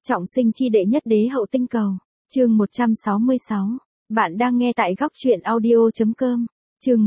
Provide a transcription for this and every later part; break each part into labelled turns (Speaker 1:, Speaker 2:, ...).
Speaker 1: Trọng sinh chi đệ nhất đế hậu tinh cầu. Chương 166. Bạn đang nghe tại góc truyện audio.com. Chương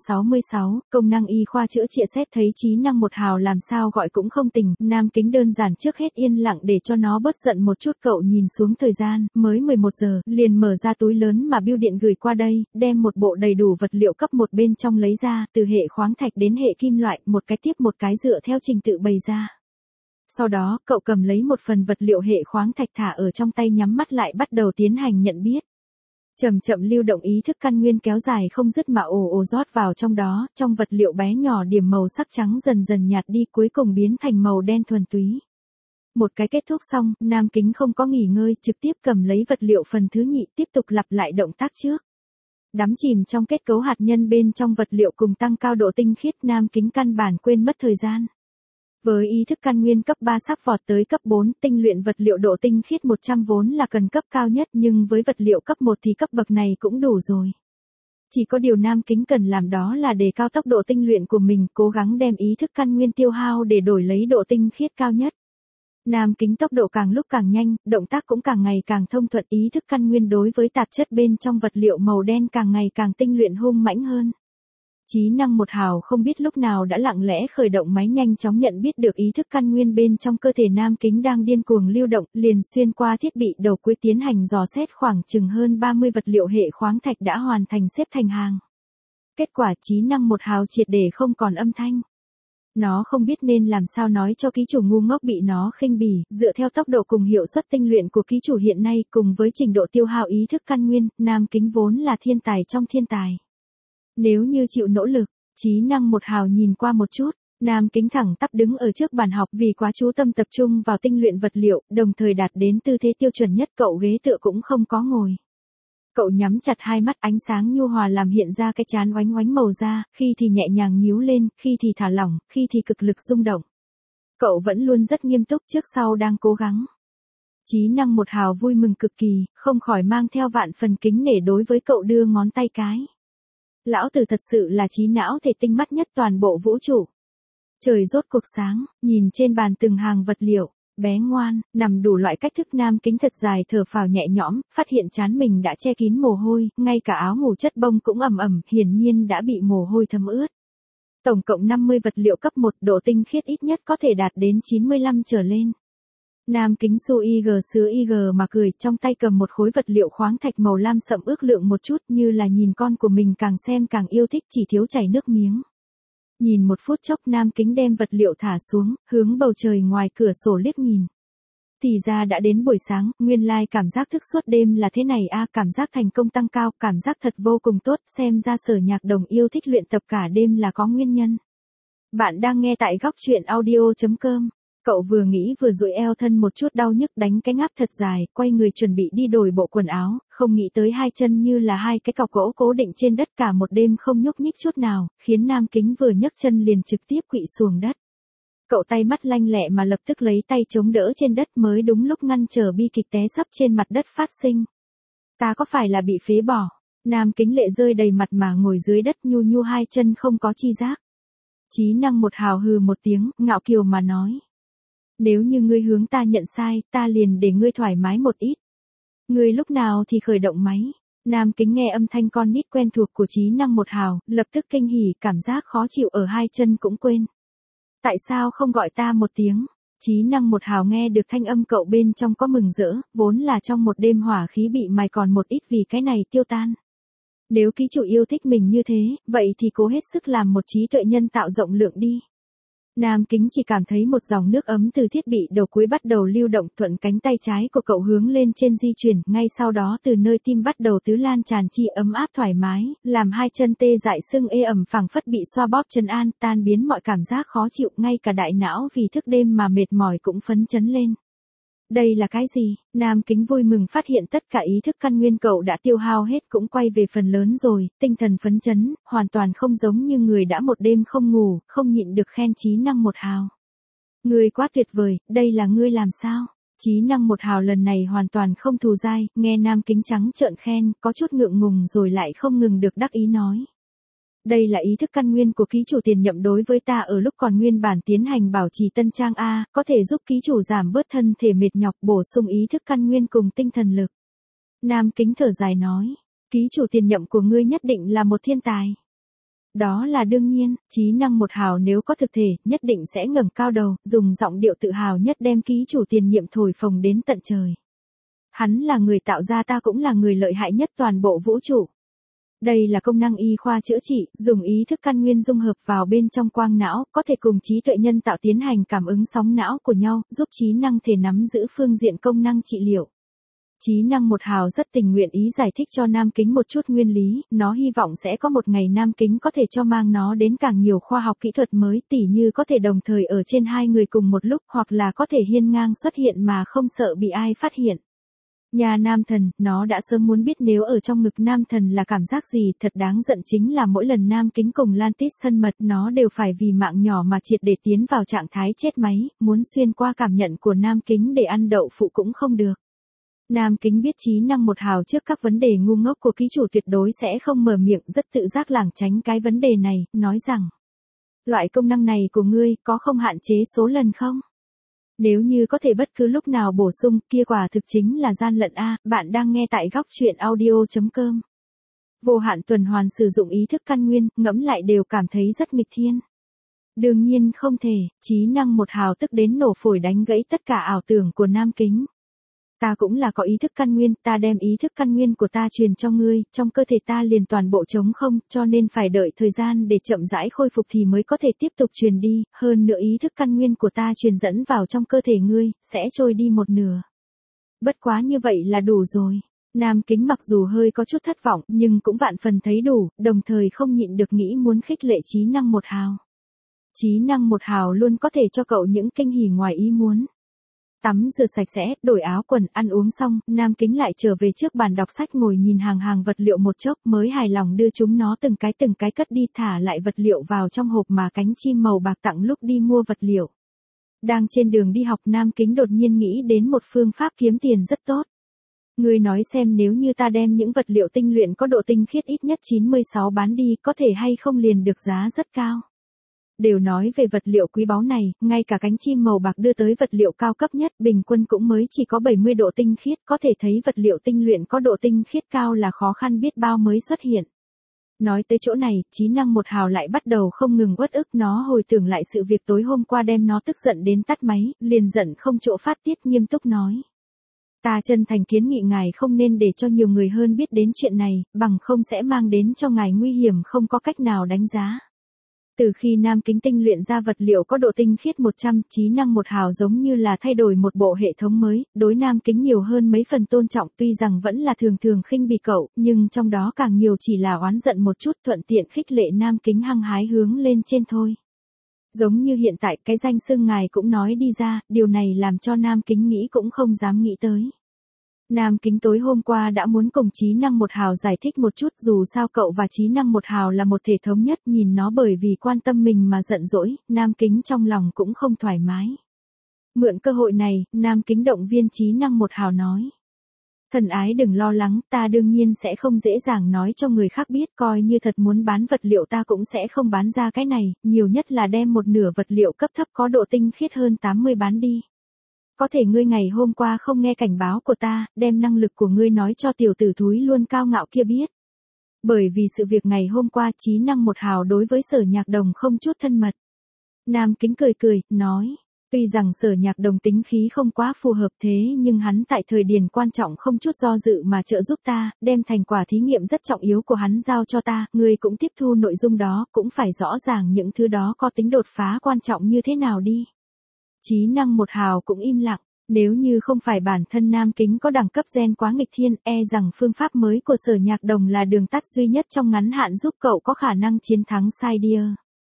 Speaker 1: 166, công năng y khoa chữa trị xét thấy trí năng một hào làm sao gọi cũng không tỉnh, Nam Kính đơn giản trước hết yên lặng để cho nó bớt giận một chút. Cậu nhìn xuống thời gian, mới 11 giờ, liền mở ra túi lớn mà bưu điện gửi qua đây, đem một bộ đầy đủ vật liệu cấp 1 bên trong lấy ra, từ hệ khoáng thạch đến hệ kim loại, một cái tiếp một cái dựa theo trình tự bày ra. Sau đó, cậu cầm lấy một phần vật liệu hệ khoáng thạch thả ở trong tay, nhắm mắt lại bắt đầu tiến hành nhận biết. Chậm chậm lưu động ý thức căn nguyên kéo dài không dứt mà ồ ồ rót vào trong đó, trong vật liệu bé nhỏ điểm màu sắc trắng dần dần nhạt đi, cuối cùng biến thành màu đen thuần túy. Một cái kết thúc xong, Nam Kính không có nghỉ ngơi, trực tiếp cầm lấy vật liệu phần thứ nhị, tiếp tục lặp lại động tác trước. Đắm chìm trong kết cấu hạt nhân bên trong vật liệu cùng tăng cao độ tinh khiết, Nam Kính căn bản quên mất thời gian. Với ý thức căn nguyên cấp 3 sắp vọt tới cấp 4, tinh luyện vật liệu độ tinh khiết 100 vốn là cần cấp cao nhất, nhưng với vật liệu cấp 1 thì cấp bậc này cũng đủ rồi. Chỉ có điều Nam Kính cần làm đó là đề cao tốc độ tinh luyện của mình, cố gắng đem ý thức căn nguyên tiêu hao để đổi lấy độ tinh khiết cao nhất. Nam Kính tốc độ càng lúc càng nhanh, động tác cũng càng ngày càng thông thuận, ý thức căn nguyên đối với tạp chất bên trong vật liệu màu đen càng ngày càng tinh luyện hung mãnh hơn. Trí năng một hào không biết lúc nào đã lặng lẽ khởi động máy, nhanh chóng nhận biết được ý thức căn nguyên bên trong cơ thể Nam Kính đang điên cuồng lưu động, liền xuyên qua thiết bị đầu cuối tiến hành dò xét. Khoảng chừng hơn 30 vật liệu hệ khoáng thạch đã hoàn thành xếp thành hàng. Kết quả trí năng một hào triệt để không còn âm thanh. Nó không biết nên làm sao nói cho ký chủ ngu ngốc bị nó khinh bỉ. Dựa theo tốc độ cùng hiệu suất tinh luyện của ký chủ hiện nay cùng với trình độ tiêu hao ý thức căn nguyên, Nam Kính vốn là thiên tài trong thiên tài. Nếu như chịu nỗ lực, trí năng một hào nhìn qua một chút, Nam Kính thẳng tắp đứng ở trước bàn học, vì quá chú tâm tập trung vào tinh luyện vật liệu, đồng thời đạt đến tư thế tiêu chuẩn nhất. Cậu ghế tựa cũng không có ngồi. Cậu nhắm chặt hai mắt, ánh sáng nhu hòa làm hiện ra cái trán oánh oánh màu da, khi thì nhẹ nhàng nhíu lên, khi thì thả lỏng, khi thì cực lực rung động. Cậu vẫn luôn rất nghiêm túc, trước sau đang cố gắng. Trí năng một hào vui mừng cực kỳ, không khỏi mang theo vạn phần kính nể đối với cậu đưa ngón tay cái. Lão tử thật sự là trí não thể tinh mắt nhất toàn bộ vũ trụ. Trời rốt cuộc sáng, nhìn trên bàn từng hàng vật liệu, bé ngoan, nằm đủ loại cách thức. Nam Kính thật dài thở phào nhẹ nhõm, phát hiện trán mình đã che kín mồ hôi, ngay cả áo ngủ chất bông cũng ẩm ẩm, hiển nhiên đã bị mồ hôi thấm ướt. Tổng cộng 50 vật liệu cấp 1, độ tinh khiết ít nhất có thể đạt đến 95 trở lên. Nam Kính xu IG sứa IG mà cười, trong tay cầm một khối vật liệu khoáng thạch màu lam sậm ước lượng một chút, như là nhìn con của mình, càng xem càng yêu thích, chỉ thiếu chảy nước miếng. Nhìn một phút chốc, Nam Kính đem vật liệu thả xuống, hướng bầu trời ngoài cửa sổ liếc nhìn. Thì ra đã đến buổi sáng, nguyên lai cảm giác thức suốt đêm là thế này a, cảm giác thành công tăng cao, cảm giác thật vô cùng tốt, xem ra Sở Nhạc Đồng yêu thích luyện tập cả đêm là có nguyên nhân. Bạn đang nghe tại góc truyện audio.com. Cậu vừa nghĩ vừa duỗi eo, thân một chút đau nhức, đánh cái ngáp thật dài, quay người chuẩn bị đi đổi bộ quần áo, không nghĩ tới hai chân như là hai cái cọc gỗ cố định trên đất cả một đêm không nhúc nhích chút nào, khiến Nam Kính vừa nhấc chân liền trực tiếp quỵ xuống đất. Cậu tay mắt lanh lẹ mà lập tức lấy tay chống đỡ trên đất, mới đúng lúc ngăn trở bi kịch té sấp trên mặt đất phát sinh. Ta có phải là bị phế bỏ? Nam Kính lệ rơi đầy mặt mà ngồi dưới đất, nhu nhu hai chân không có chi giác. Trí năng một hào hừ một tiếng, ngạo kiều mà nói. Nếu như ngươi hướng ta nhận sai, ta liền để ngươi thoải mái một ít. Ngươi lúc nào thì khởi động máy? Nam Kính nghe âm thanh con nít quen thuộc của trí năng một hào, lập tức kinh hỉ, cảm giác khó chịu ở hai chân cũng quên. Tại sao không gọi ta một tiếng? Trí năng một hào nghe được thanh âm cậu bên trong có mừng rỡ, vốn là trong một đêm hỏa khí bị mài còn một ít vì cái này tiêu tan. Nếu ký chủ yêu thích mình như thế, vậy thì cố hết sức làm một trí tuệ nhân tạo rộng lượng đi. Nam Kính chỉ cảm thấy một dòng nước ấm từ thiết bị đầu cuối bắt đầu lưu động, thuận cánh tay trái của cậu hướng lên trên di chuyển, ngay sau đó từ nơi tim bắt đầu tứ lan tràn chi ấm áp thoải mái, làm hai chân tê dại sưng ê ẩm, phảng phất bị xoa bóp trấn an, tan biến mọi cảm giác khó chịu, ngay cả đại não vì thức đêm mà mệt mỏi cũng phấn chấn lên. Đây là cái gì? Nam Kính vui mừng phát hiện tất cả ý thức căn nguyên cậu đã tiêu hao hết, cũng quay về phần lớn rồi, tinh thần phấn chấn, hoàn toàn không giống như người đã một đêm không ngủ, không nhịn được khen trí năng một hào. Ngươi quá tuyệt vời, đây là ngươi làm sao? Trí năng một hào lần này hoàn toàn không thù dai, nghe Nam Kính trắng trợn khen, có chút ngượng ngùng rồi lại không ngừng được đắc ý nói. Đây là ý thức căn nguyên của ký chủ tiền nhậm đối với ta ở lúc còn nguyên bản tiến hành bảo trì tân trang A, có thể giúp ký chủ giảm bớt thân thể mệt nhọc, bổ sung ý thức căn nguyên cùng tinh thần lực. Nam Kính thở dài nói, ký chủ tiền nhậm của ngươi nhất định là một thiên tài. Đó là đương nhiên, trí năng một hào nếu có thực thể, nhất định sẽ ngẩng cao đầu, dùng giọng điệu tự hào nhất đem ký chủ tiền nhiệm thổi phồng đến tận trời. Hắn là người tạo ra, ta cũng là người lợi hại nhất toàn bộ vũ trụ. Đây là công năng y khoa chữa trị, dùng ý thức căn nguyên dung hợp vào bên trong quang não, có thể cùng trí tuệ nhân tạo tiến hành cảm ứng sóng não của nhau, giúp trí năng thể nắm giữ phương diện công năng trị liệu. Trí năng một hào rất tình nguyện ý giải thích cho Nam Kính một chút nguyên lý, nó hy vọng sẽ có một ngày Nam Kính có thể cho mang nó đến càng nhiều khoa học kỹ thuật mới, tỉ như có thể đồng thời ở trên hai người cùng một lúc, hoặc là có thể hiên ngang xuất hiện mà không sợ bị ai phát hiện. Nhà Nam Thần, nó đã sớm muốn biết nếu ở trong ngực Nam Thần là cảm giác gì, thật đáng giận chính là mỗi lần Nam Kính cùng Lantis thân mật nó đều phải vì mạng nhỏ mà triệt để tiến vào trạng thái chết máy, muốn xuyên qua cảm nhận của Nam Kính để ăn đậu phụ cũng không được. Nam Kính biết trí năng một hào trước các vấn đề ngu ngốc của ký chủ tuyệt đối sẽ không mở miệng, rất tự giác lảng tránh cái vấn đề này, nói rằng, loại công năng này của ngươi có không hạn chế số lần không? Nếu như có thể bất cứ lúc nào bổ sung, kia quả thực chính là gian lận a. Bạn đang nghe tại góc truyện audio.com. Vô hạn tuần hoàn sử dụng ý thức căn nguyên, ngẫm lại đều cảm thấy rất nghịch thiên. Đương nhiên không thể, trí năng một hào tức đến nổ phổi đánh gãy tất cả ảo tưởng của Nam Kính. Ta cũng là có ý thức căn nguyên, ta đem ý thức căn nguyên của ta truyền cho ngươi, trong cơ thể ta liền toàn bộ trống không, cho nên phải đợi thời gian để chậm rãi khôi phục thì mới có thể tiếp tục truyền đi, hơn nữa ý thức căn nguyên của ta truyền dẫn vào trong cơ thể ngươi, sẽ trôi đi một nửa. Bất quá như vậy là đủ rồi. Nam Kính mặc dù hơi có chút thất vọng, nhưng cũng vạn phần thấy đủ, đồng thời không nhịn được nghĩ muốn khích lệ trí năng một hào. Trí năng một hào luôn có thể cho cậu những kinh hỉ ngoài ý muốn. Tắm rửa sạch sẽ, đổi áo quần, ăn uống xong, Nam Kính lại trở về trước bàn đọc sách ngồi nhìn hàng hàng vật liệu một chốc mới hài lòng đưa chúng nó từng cái cất đi, thả lại vật liệu vào trong hộp mà cánh chim màu bạc tặng lúc đi mua vật liệu. Đang trên đường đi học Nam Kính đột nhiên nghĩ đến một phương pháp kiếm tiền rất tốt. Ngươi nói xem nếu như ta đem những vật liệu tinh luyện có độ tinh khiết ít nhất 96 bán đi có thể hay không liền được giá rất cao. Đều nói về vật liệu quý báu này, ngay cả cánh chim màu bạc đưa tới vật liệu cao cấp nhất bình quân cũng mới chỉ có 70 độ tinh khiết, có thể thấy vật liệu tinh luyện có độ tinh khiết cao là khó khăn biết bao mới xuất hiện. Nói tới chỗ này, trí năng một hào lại bắt đầu không ngừng uất ức, nó hồi tưởng lại sự việc tối hôm qua đem nó tức giận đến tắt máy, liền giận không chỗ phát tiết, nghiêm túc nói. Ta chân thành kiến nghị ngài không nên để cho nhiều người hơn biết đến chuyện này, bằng không sẽ mang đến cho ngài nguy hiểm không có cách nào đánh giá. Từ khi Nam Kính tinh luyện ra vật liệu có độ tinh khiết 100, trí năng một hào giống như là thay đổi một bộ hệ thống mới, đối Nam Kính nhiều hơn mấy phần tôn trọng, tuy rằng vẫn là thường thường khinh bỉ cậu, nhưng trong đó càng nhiều chỉ là oán giận một chút, thuận tiện khích lệ Nam Kính hăng hái hướng lên trên thôi. Giống như hiện tại cái danh xưng ngài cũng nói đi ra, điều này làm cho Nam Kính nghĩ cũng không dám nghĩ tới. Nam Kính tối hôm qua đã muốn cùng trí năng một hào giải thích một chút, dù sao cậu và trí năng một hào là một thể thống nhất, nhìn nó bởi vì quan tâm mình mà giận dỗi, Nam Kính trong lòng cũng không thoải mái. Mượn cơ hội này, Nam Kính động viên trí năng một hào nói. Thần ái đừng lo lắng, ta đương nhiên sẽ không dễ dàng nói cho người khác biết, coi như thật muốn bán vật liệu ta cũng sẽ không bán ra cái này, nhiều nhất là đem một nửa vật liệu cấp thấp có độ tinh khiết hơn 80 bán đi. Có thể ngươi ngày hôm qua không nghe cảnh báo của ta, đem năng lực của ngươi nói cho tiểu tử thúi luôn cao ngạo kia biết. Bởi vì sự việc ngày hôm qua trí năng một hào đối với Sở Nhạc Đồng không chút thân mật. Nam Kính cười, nói, tuy rằng Sở Nhạc Đồng tính khí không quá phù hợp thế nhưng hắn tại thời điểm quan trọng không chút do dự mà trợ giúp ta, đem thành quả thí nghiệm rất trọng yếu của hắn giao cho ta, ngươi cũng tiếp thu nội dung đó, cũng phải rõ ràng những thứ đó có tính đột phá quan trọng như thế nào đi. Trí năng một hào cũng im lặng, nếu như không phải bản thân Nam Kính có đẳng cấp gen quá nghịch thiên, rằng phương pháp mới của Sở Nhạc Đồng là đường tắt duy nhất trong ngắn hạn giúp cậu có khả năng chiến thắng Cydia.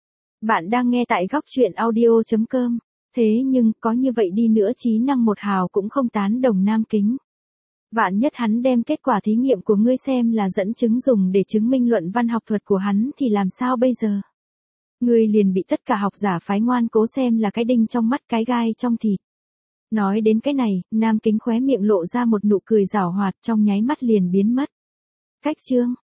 Speaker 1: Bạn đang nghe tại góc truyện audio.com, thế nhưng có như vậy đi nữa trí năng một hào cũng không tán đồng Nam Kính. Vạn nhất hắn đem kết quả thí nghiệm của ngươi xem là dẫn chứng dùng để chứng minh luận văn học thuật của hắn thì làm sao bây giờ? Ngươi liền bị tất cả học giả phái ngoan cố xem là cái đinh trong mắt cái gai trong thịt. Nói đến cái này, Nam Kính khóe miệng lộ ra một nụ cười giảo hoạt trong nháy mắt liền biến mất. Cách chương